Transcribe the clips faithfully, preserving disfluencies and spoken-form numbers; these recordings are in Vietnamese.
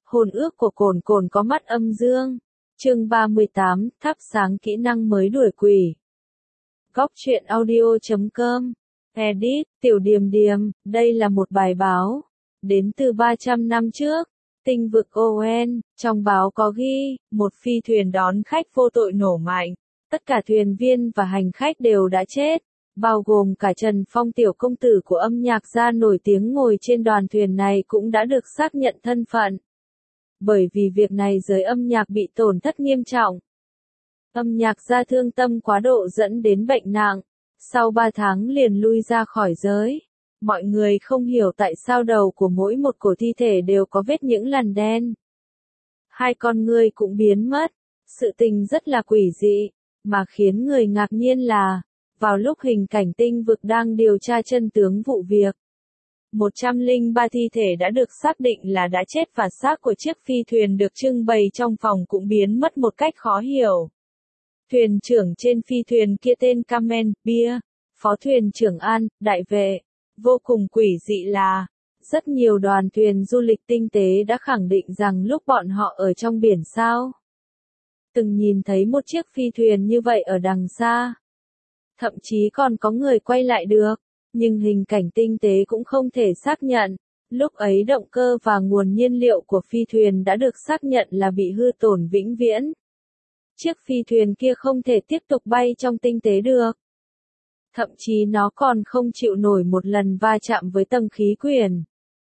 Hôn ước của cồn cồn có mắt âm dương. Chương ba mươi tám, thắp sáng kỹ năng mới đuổi quỷ. Góc truyện audio chấm com. Edit, Tiểu Điềm Điềm, đây là một bài báo. Đến từ ba trăm năm trước. Tinh vực o en, trong báo có ghi, một phi thuyền đón khách vô tội nổ mạnh. Tất cả thuyền viên và hành khách đều đã chết, bao gồm cả Trần Phong tiểu công tử của âm nhạc gia nổi tiếng ngồi trên đoàn thuyền này cũng đã được xác nhận thân phận. Bởi vì việc này giới âm nhạc bị tổn thất nghiêm trọng. Âm nhạc gia thương tâm quá độ dẫn đến bệnh nặng, sau ba tháng liền lui ra khỏi giới. Mọi người không hiểu tại sao đầu của mỗi một cổ thi thể đều có vết những lằn đen. Hai con ngươi cũng biến mất, sự tình rất là quỷ dị, mà khiến người ngạc nhiên là, vào lúc hình cảnh tinh vực đang điều tra chân tướng vụ việc, một trăm lẻ ba thi thể đã được xác định là đã chết và xác của chiếc phi thuyền được trưng bày trong phòng cũng biến mất một cách khó hiểu. Thuyền trưởng trên phi thuyền kia tên Kamen Bia, phó thuyền trưởng An, đại vệ. Vô cùng quỷ dị là, rất nhiều đoàn thuyền du lịch tinh tế đã khẳng định rằng lúc bọn họ ở trong biển sao, từng nhìn thấy một chiếc phi thuyền như vậy ở đằng xa. Thậm chí còn có người quay lại được, nhưng hình cảnh tinh tế cũng không thể xác nhận. Lúc ấy động cơ và nguồn nhiên liệu của phi thuyền đã được xác nhận là bị hư tổn vĩnh viễn. Chiếc phi thuyền kia không thể tiếp tục bay trong tinh tế được. Thậm chí nó còn không chịu nổi một lần va chạm với tầng khí quyển.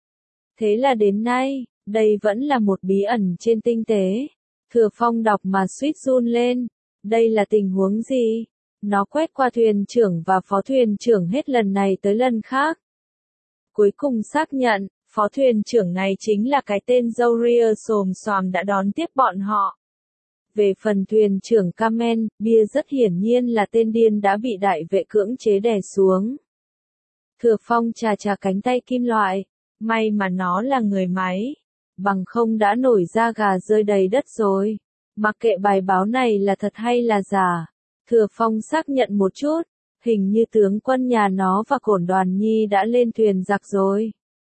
Thế là đến nay, đây vẫn là một bí ẩn trên tinh tế. Thừa Phong đọc mà suýt run lên. Đây là tình huống gì? Nó quét qua thuyền trưởng và phó thuyền trưởng hết lần này tới lần khác. Cuối cùng xác nhận, phó thuyền trưởng này chính là cái tên Zoria xồm xoàm đã đón tiếp bọn họ. Về phần thuyền trưởng Kamen, Bia rất hiển nhiên là tên điên đã bị đại vệ cưỡng chế đè xuống. Thừa Phong chà chà cánh tay kim loại, may mà nó là người máy, bằng không đã nổi da gà rơi đầy đất rồi. Mặc kệ bài báo này là thật hay là giả, Thừa Phong xác nhận một chút, hình như tướng quân nhà nó và Cổn Đoàn Nhi đã lên thuyền giặc rồi.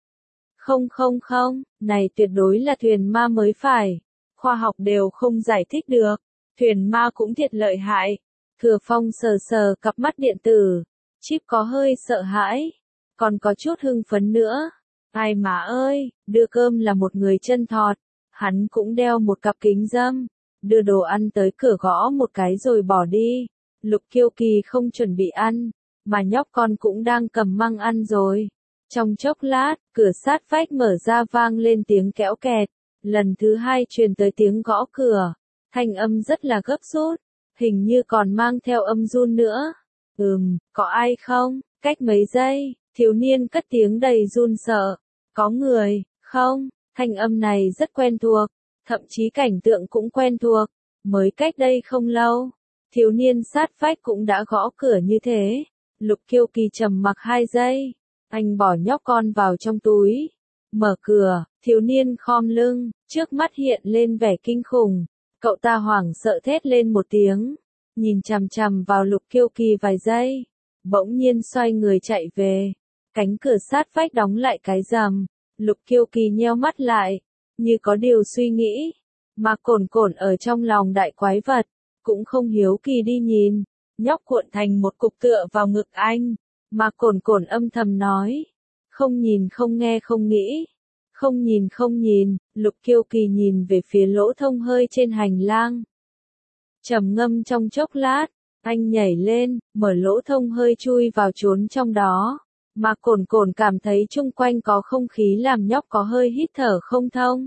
Không không không, này tuyệt đối là thuyền ma mới phải. Khoa học đều không giải thích được, thuyền ma cũng thiệt lợi hại. Thừa Phong sờ sờ cặp mắt điện tử, Chip có hơi sợ hãi, còn có chút hưng phấn nữa. Ai mà ơi, đưa cơm là một người chân thọt, hắn cũng đeo một cặp kính râm, đưa đồ ăn tới cửa gõ một cái rồi bỏ đi. Lục Kiêu Kỳ không chuẩn bị ăn, mà nhóc con cũng đang cầm măng ăn rồi. Trong chốc lát, cửa sát vách mở ra vang lên tiếng kéo kẹt. Lần thứ hai truyền tới tiếng gõ cửa, thanh âm rất là gấp rút, hình như còn mang theo âm run nữa. Ừm, có ai không? Cách mấy giây, thiếu niên cất tiếng đầy run sợ. Có người, không? Thanh âm này rất quen thuộc, thậm chí cảnh tượng cũng quen thuộc. Mới cách đây không lâu, thiếu niên sát vách cũng đã gõ cửa như thế. Lục Kiêu Kỳ trầm mặc hai giây, anh bỏ nhóc con vào trong túi. Mở cửa, thiếu niên khom lưng, trước mắt hiện lên vẻ kinh khủng. Cậu ta hoảng sợ thét lên một tiếng, nhìn chằm chằm vào Lục Kiêu Kỳ vài giây, bỗng nhiên xoay người chạy về. Cánh cửa sát vách đóng lại cái rầm, Lục Kiêu Kỳ nheo mắt lại, như có điều suy nghĩ, mà Cổn Cổn ở trong lòng đại quái vật, cũng không hiếu kỳ đi nhìn. Nhóc cuộn thành một cục tựa vào ngực anh, mà Cổn Cổn âm thầm nói. Không nhìn không nghe không nghĩ. Không nhìn không nhìn, Lục Kiêu Kỳ nhìn về phía lỗ thông hơi trên hành lang. Trầm ngâm trong chốc lát, anh nhảy lên, mở lỗ thông hơi chui vào trốn trong đó. Mà Cổn Cổn cảm thấy chung quanh có không khí làm nhóc có hơi hít thở không thông.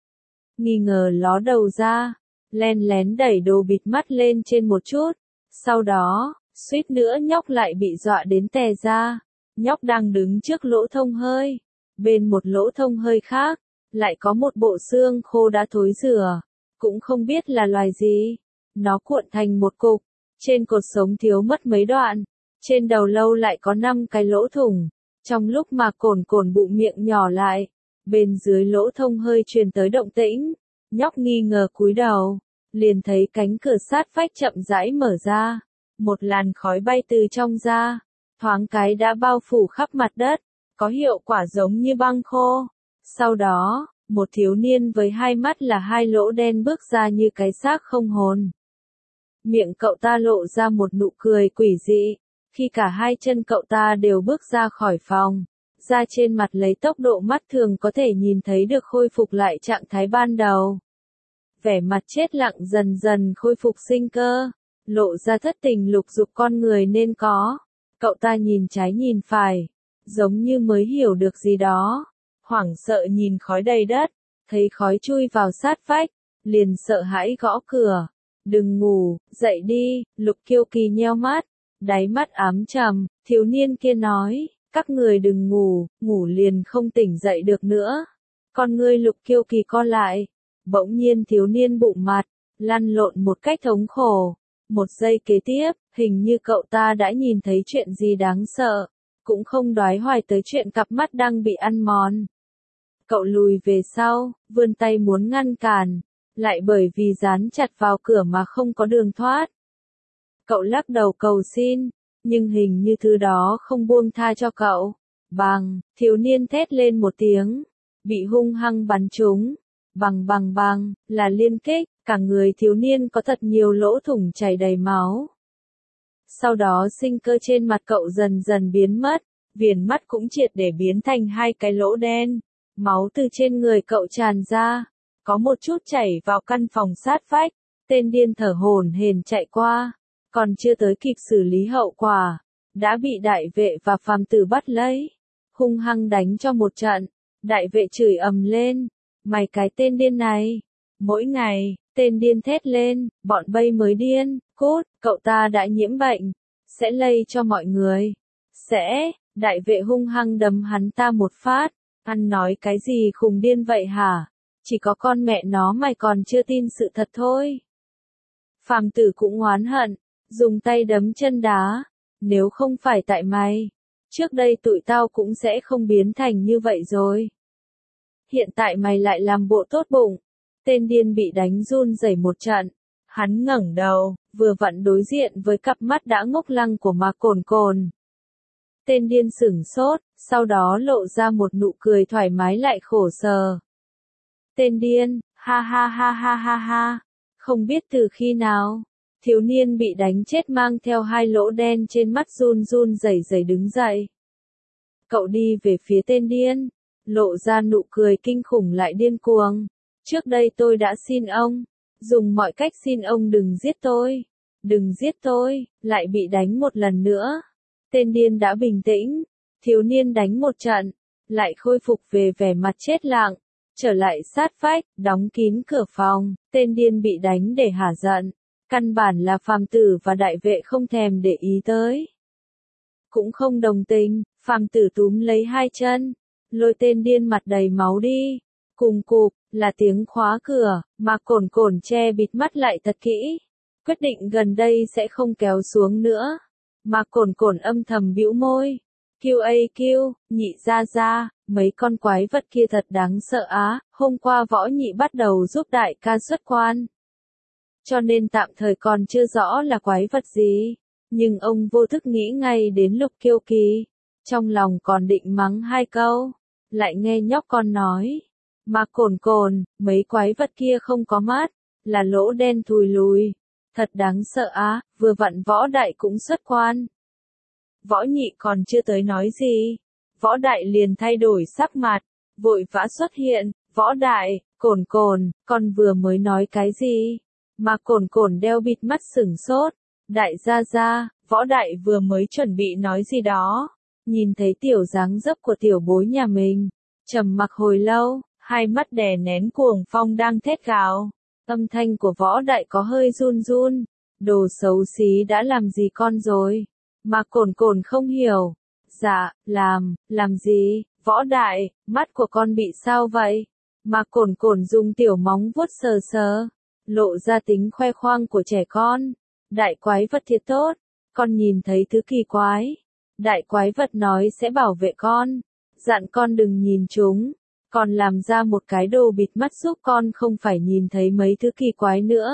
Nghi ngờ ló đầu ra, len lén đẩy đồ bịt mắt lên trên một chút. Sau đó, suýt nữa nhóc lại bị dọa đến tè ra. Nhóc đang đứng trước lỗ thông hơi, bên một lỗ thông hơi khác, lại có một bộ xương khô đã thối rữa, cũng không biết là loài gì. Nó cuộn thành một cục, trên cột sống thiếu mất mấy đoạn, trên đầu lâu lại có năm cái lỗ thủng. Trong lúc mà Cổn Cổn bụng miệng nhỏ lại, bên dưới lỗ thông hơi truyền tới động tĩnh, nhóc nghi ngờ cúi đầu, liền thấy cánh cửa sát vách chậm rãi mở ra, một làn khói bay từ trong ra. Thoáng cái đã bao phủ khắp mặt đất, có hiệu quả giống như băng khô. Sau đó, Một thiếu niên với hai mắt là hai lỗ đen bước ra như cái xác không hồn. Miệng cậu ta lộ ra một nụ cười quỷ dị, khi cả hai chân cậu ta đều bước ra khỏi phòng. Da trên mặt lấy tốc độ mắt thường có thể nhìn thấy được khôi phục lại trạng thái ban đầu. Vẻ mặt chết lặng dần dần khôi phục sinh cơ, lộ ra thất tình lục dục con người nên có. Cậu ta nhìn trái nhìn phải, giống như mới hiểu được gì đó. Hoảng sợ nhìn khói đầy đất, thấy khói chui vào sát vách, liền sợ hãi gõ cửa. Đừng ngủ, dậy đi, Lục Kiêu Kỳ nheo mắt, đáy mắt ám trầm, thiếu niên kia nói, các người đừng ngủ, ngủ liền không tỉnh dậy được nữa. Con ngươi Lục Kiêu Kỳ co lại, bỗng nhiên thiếu niên bụng mặt, lăn lộn một cách thống khổ. Một giây kế tiếp, hình như cậu ta đã nhìn thấy chuyện gì đáng sợ, cũng không đoái hoài tới chuyện cặp mắt đang bị ăn mòn. Cậu lùi về sau, vươn tay muốn ngăn cản, lại bởi vì dán chặt vào cửa mà không có đường thoát. Cậu lắc đầu cầu xin, nhưng hình như thứ đó không buông tha cho cậu. Bang, thiếu niên thét lên một tiếng, bị hung hăng bắn trúng. Bằng bằng bằng, là liên kích, cả người thiếu niên có thật nhiều lỗ thủng chảy đầy máu. Sau đó sinh cơ trên mặt cậu dần dần biến mất, viền mắt cũng triệt để biến thành hai cái lỗ đen. Máu từ trên người cậu tràn ra, có một chút chảy vào căn phòng sát vách, tên điên thở hổn hển chạy qua, còn chưa tới kịp xử lý hậu quả, đã bị đại vệ và phàm tử bắt lấy, hung hăng đánh cho một trận. Đại vệ chửi ầm lên, mày cái tên điên này, mỗi ngày, tên điên thét lên, bọn bay mới điên, cút, cậu ta đã nhiễm bệnh, sẽ lây cho mọi người, sẽ, đại vệ hung hăng đấm hắn ta một phát, ăn nói cái gì khùng điên vậy hả, chỉ có con mẹ nó mày còn chưa tin sự thật thôi. Phàm tử cũng oán hận, dùng tay đấm chân đá, nếu không phải tại mày, trước đây tụi tao cũng sẽ không biến thành như vậy rồi. Hiện tại mày lại làm bộ tốt bụng. Tên điên bị đánh run rẩy một trận. Hắn ngẩng đầu, vừa vặn đối diện với cặp mắt đã ngốc lăng của Mạc Cồn Cồn. Tên điên sửng sốt, sau đó lộ ra một nụ cười thoải mái lại khổ sở. Tên điên, ha ha ha ha ha ha. Không biết từ khi nào, thiếu niên bị đánh chết mang theo hai lỗ đen trên mắt run run rẩy rẩy đứng dậy. Cậu đi về phía tên điên, lộ ra nụ cười kinh khủng lại điên cuồng. Trước đây tôi đã xin ông, dùng mọi cách xin ông đừng giết tôi, đừng giết tôi, lại bị đánh một lần nữa. Tên điên đã bình tĩnh, thiếu niên đánh một trận, lại khôi phục về vẻ mặt chết lặng, trở lại sát vách, đóng kín cửa phòng, tên điên bị đánh để hả giận, căn bản là phàm tử và đại vệ không thèm để ý tới. Cũng không đồng tình, phàm tử túm lấy hai chân, lôi tên điên mặt đầy máu đi, cùng cụp, là tiếng khóa cửa, mà Cồn Cồn che bịt mắt lại thật kỹ, quyết định gần đây sẽ không kéo xuống nữa. Mà Cồn Cồn âm thầm bĩu môi, Q A Q, nhị ra ra, mấy con quái vật kia thật đáng sợ á, hôm qua võ nhị bắt đầu giúp đại ca xuất quan. Cho nên tạm thời còn chưa rõ là quái vật gì, nhưng ông vô thức nghĩ ngay đến Lục Kiêu Kỳ, trong lòng còn định mắng hai câu, lại nghe nhóc con nói. Mà Cồn Cồn, mấy quái vật kia không có mắt, là lỗ đen thùi lùi. Thật đáng sợ á, vừa vặn võ đại cũng xuất quan. Võ nhị còn chưa tới nói gì, võ đại liền thay đổi sắc mặt, vội vã xuất hiện, võ đại, Cồn Cồn, con vừa mới nói cái gì? Mà Cồn Cồn đeo bịt mắt sửng sốt, đại gia gia, võ đại vừa mới chuẩn bị nói gì đó, nhìn thấy tiểu dáng dấp của tiểu bối nhà mình, trầm mặc hồi lâu. Hai mắt đè nén cuồng phong đang thét gào, âm thanh của võ đại có hơi run run, đồ xấu xí đã làm gì con rồi, mà Cồn Cồn không hiểu, dạ, làm, làm gì, võ đại, mắt của con bị sao vậy, mà Cồn Cồn dùng tiểu móng vuốt sờ sờ, lộ ra tính khoe khoang của trẻ con, đại quái vật thiệt tốt, con nhìn thấy thứ kỳ quái, đại quái vật nói sẽ bảo vệ con, dặn con đừng nhìn chúng. Còn làm ra một cái đồ bịt mắt giúp con không phải nhìn thấy mấy thứ kỳ quái nữa.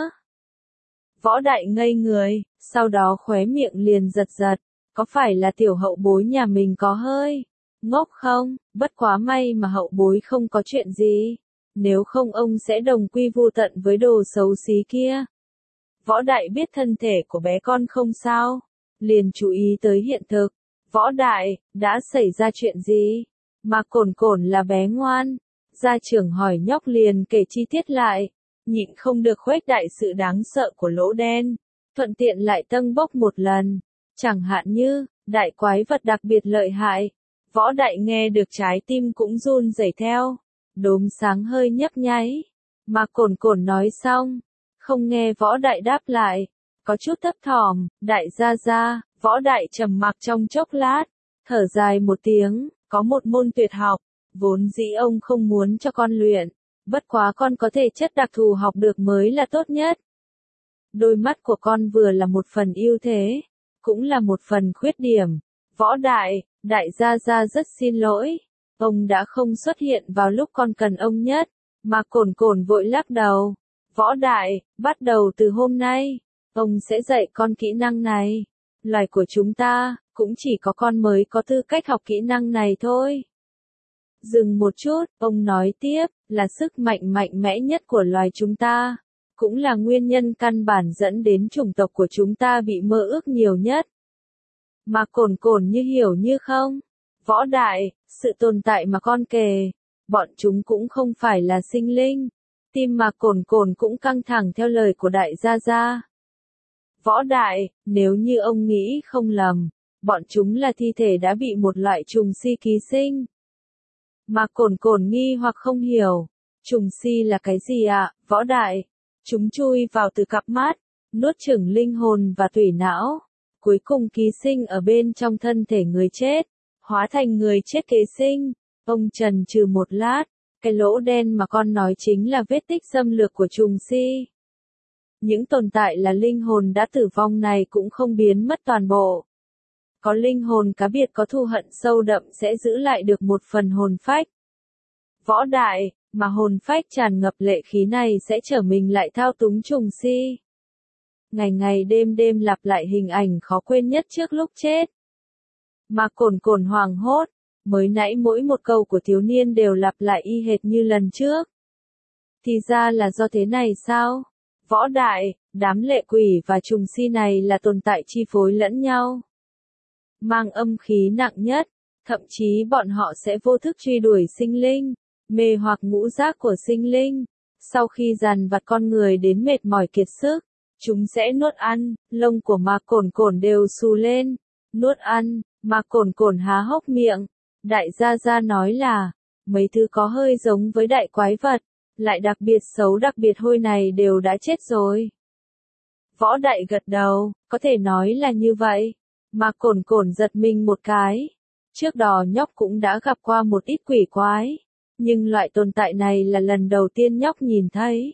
Võ đại ngây người, sau đó khóe miệng liền giật giật, có phải là tiểu hậu bối nhà mình có hơi ngốc không, bất quá may mà hậu bối không có chuyện gì. nếu không ông sẽ đồng quy vu tận với đồ xấu xí kia. Võ Đại biết thân thể của bé con không sao, liền chú ý tới hiện thực. Võ Đại, đã xảy ra chuyện gì? Mà Cồn Cồn là bé ngoan. Gia trưởng hỏi nhóc liền kể chi tiết lại, nhịn không được khuếch đại sự đáng sợ của lỗ đen, thuận tiện lại tâng bốc một lần. Chẳng hạn như, đại quái vật đặc biệt lợi hại. Võ Đại nghe được trái tim cũng run rẩy theo, đốm sáng hơi nhấp nháy. Mà Cồn Cồn nói xong, không nghe Võ Đại đáp lại, có chút thấp thỏm. Đại gia gia. Võ Đại trầm mặc trong chốc lát, thở dài một tiếng, có một môn tuyệt học, vốn dĩ ông không muốn cho con luyện, bất quá con có thể chất đặc thù học được mới là tốt nhất. Đôi mắt của con vừa là một phần ưu thế, cũng là một phần khuyết điểm. Võ Đại, đại gia gia rất xin lỗi, ông đã không xuất hiện vào lúc con cần ông nhất. Mà Cồn Cồn vội lắc đầu. Võ Đại, bắt đầu từ hôm nay, ông sẽ dạy con kỹ năng này. Loài của chúng ta, cũng chỉ có con mới có tư cách học kỹ năng này thôi. Dừng một chút, ông nói tiếp, là sức mạnh mạnh mẽ nhất của loài chúng ta, cũng là nguyên nhân căn bản dẫn đến chủng tộc của chúng ta bị mơ ước nhiều nhất. Mà Cồn Cồn như hiểu như không. Võ Đại, sự tồn tại mà con kể, bọn chúng cũng không phải là sinh linh. Tim Mà Cồn Cồn cũng căng thẳng theo lời của đại gia gia. Võ Đại, nếu như ông nghĩ không lầm, bọn chúng là thi thể đã bị một loại trùng si ký sinh. Mà Cồn Cồn nghi hoặc không hiểu, trùng si là cái gì ạ, Võ Đại? Chúng chui vào từ cặp mắt, nuốt chửng linh hồn và tủy não, cuối cùng ký sinh ở bên trong thân thể người chết, hóa thành người chết kế sinh. Ông chần chừ một lát, cái lỗ đen mà con nói chính là vết tích xâm lược của trùng si. Những tồn tại là linh hồn đã tử vong này cũng không biến mất toàn bộ. Có linh hồn cá biệt có thù hận sâu đậm sẽ giữ lại được một phần hồn phách. Võ Đại, mà hồn phách tràn ngập lệ khí này sẽ trở mình lại thao túng trùng si. Ngày ngày đêm đêm lặp lại hình ảnh khó quên nhất trước lúc chết. Mà Cồn Cồn hoảng hốt, mới nãy mỗi một câu của thiếu niên đều lặp lại y hệt như lần trước. Thì ra là do thế này sao? Võ Đại, đám lệ quỷ và trùng si này là tồn tại chi phối lẫn nhau, mang âm khí nặng nhất, thậm chí bọn họ sẽ vô thức truy đuổi sinh linh, mê hoặc ngũ giác của sinh linh. Sau khi dằn vặt con người đến mệt mỏi kiệt sức, chúng sẽ nuốt ăn. Lông của Mà Cồn Cồn đều xù lên. Nuốt ăn. Mà Cồn Cồn há hốc miệng. Đại gia gia nói là, mấy thứ có hơi giống với đại quái vật, lại đặc biệt xấu đặc biệt hôi này đều đã chết rồi. Võ Đại gật đầu, có thể nói là như vậy. Mà Cồn Cồn giật mình một cái. Trước đó nhóc cũng đã gặp qua một ít quỷ quái, nhưng loại tồn tại này là lần đầu tiên nhóc nhìn thấy.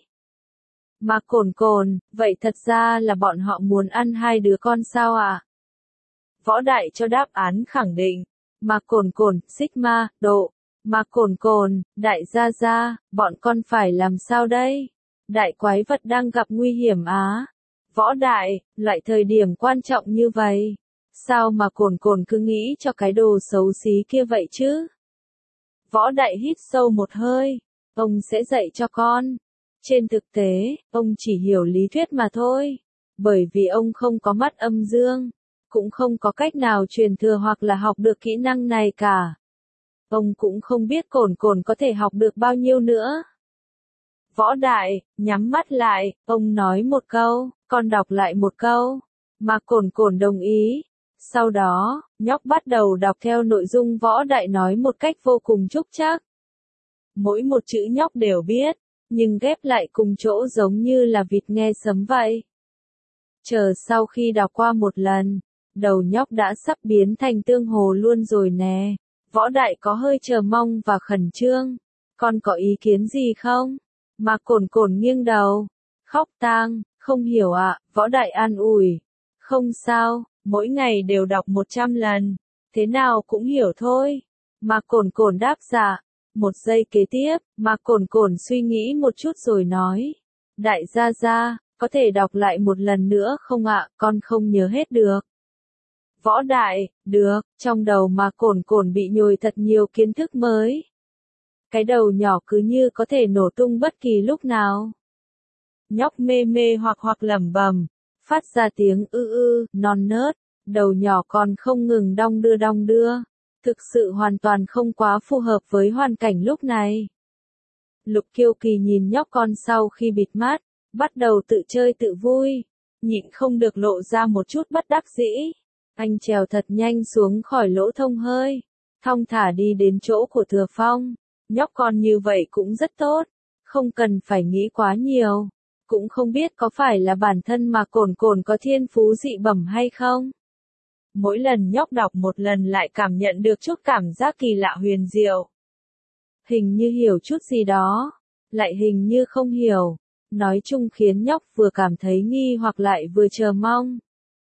Mà Cồn Cồn, vậy thật ra là bọn họ muốn ăn hai đứa con sao ạ? À? Võ Đại cho đáp án khẳng định. Mà Cồn Cồn, Sigma, độ. Mà Cồn Cồn, đại gia gia, bọn con phải làm sao đây? Đại quái vật đang gặp nguy hiểm á. Võ Đại, loại thời điểm quan trọng như vậy, sao mà Cồn Cồn cứ nghĩ cho cái đồ xấu xí kia vậy chứ? Võ Đại hít sâu một hơi, ông sẽ dạy cho con. Trên thực tế, ông chỉ hiểu lý thuyết mà thôi, bởi vì ông không có mắt âm dương, cũng không có cách nào truyền thừa hoặc là học được kỹ năng này cả. Ông cũng không biết Cồn Cồn có thể học được bao nhiêu nữa. Võ Đại, nhắm mắt lại, ông nói một câu, con đọc lại một câu. Mà Cồn Cồn đồng ý. Sau đó, nhóc bắt đầu đọc theo nội dung Võ Đại nói một cách vô cùng trúc trắc. Mỗi một chữ nhóc đều biết, nhưng ghép lại cùng chỗ giống như là vịt nghe sấm vậy. Chờ sau khi đọc qua một lần, đầu nhóc đã sắp biến thành tương hồ luôn rồi nè. Võ Đại có hơi chờ mong và khẩn trương. Con có ý kiến gì không? Mà Cồn Cồn nghiêng đầu. Khóc tang, không hiểu ạ, à, Võ Đại an ủi. Không sao, mỗi ngày đều đọc một trăm lần. Thế nào cũng hiểu thôi. Mà Cồn Cồn đáp dạ. Một giây kế tiếp, Mà Cồn Cồn suy nghĩ một chút rồi nói. Đại gia gia, có thể đọc lại một lần nữa không ạ, à? Con không nhớ hết được. Võ Đại, được, trong đầu Mà Cồn Cồn bị nhồi thật nhiều kiến thức mới. cái đầu nhỏ cứ như có thể nổ tung bất kỳ lúc nào. Nhóc mê mê hoặc hoặc lẩm bẩm, phát ra tiếng ư ư, non nớt, đầu nhỏ còn không ngừng đong đưa đong đưa, thực sự hoàn toàn không quá phù hợp với hoàn cảnh lúc này. Lục Kiêu Kỳ nhìn nhóc con sau khi bịt mắt, bắt đầu tự chơi tự vui, nhịn không được lộ ra một chút bất đắc dĩ. Anh trèo thật nhanh xuống khỏi lỗ thông hơi, thong thả đi đến chỗ của Thừa Phong. Nhóc con như vậy cũng rất tốt, không cần phải nghĩ quá nhiều. Cũng không biết có phải là bản thân mà Cồn Cồn có thiên phú dị bẩm hay không. Mỗi lần nhóc đọc một lần lại cảm nhận được chút cảm giác kỳ lạ huyền diệu. Hình như hiểu chút gì đó, lại hình như không hiểu. Nói chung khiến nhóc vừa cảm thấy nghi hoặc lại vừa chờ mong.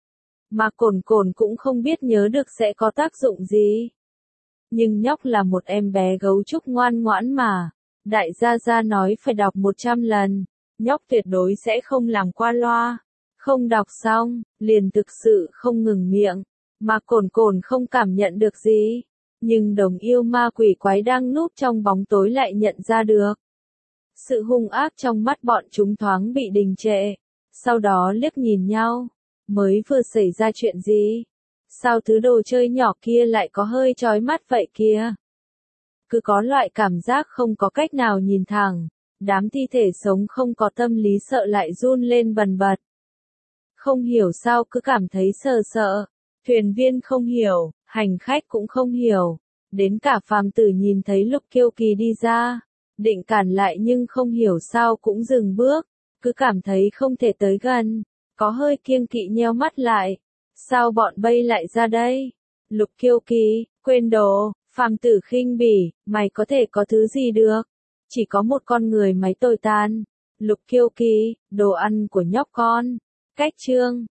Mà Cồn Cồn cũng không biết nhớ được sẽ có tác dụng gì. Nhưng nhóc là một em bé gấu trúc ngoan ngoãn mà. Đại gia gia nói phải đọc một trăm lần. Nhóc tuyệt đối sẽ không làm qua loa. Không đọc xong, liền thực sự không ngừng miệng. Mà Cồn Cồn không cảm nhận được gì. Nhưng đồng yêu ma quỷ quái đang núp trong bóng tối lại nhận ra được. Sự hung ác trong mắt bọn chúng thoáng bị đình trệ. Sau đó liếc nhìn nhau. Mới vừa xảy ra chuyện gì? Sao thứ đồ chơi nhỏ kia lại có hơi chói mắt vậy kia? Cứ có loại cảm giác không có cách nào nhìn thẳng. Đám thi thể sống không có tâm lý sợ lại run lên bần bật. Không hiểu sao cứ cảm thấy sợ sợ. Thuyền viên không hiểu, hành khách cũng không hiểu. Đến cả phàm tử nhìn thấy Lục Kiêu Kỳ đi ra. Định cản lại nhưng không hiểu sao cũng dừng bước. Cứ cảm thấy không thể tới gần. Có hơi kiêng kỵ nheo mắt lại. Sao bọn bay lại ra đây? Lục Kiêu Kỳ, quên đồ, phàm tử khinh bỉ, mày có thể có thứ gì được? Chỉ có một con người máy tồi tàn. Lục Kiêu Kỳ, đồ ăn của nhóc con. Cách chương.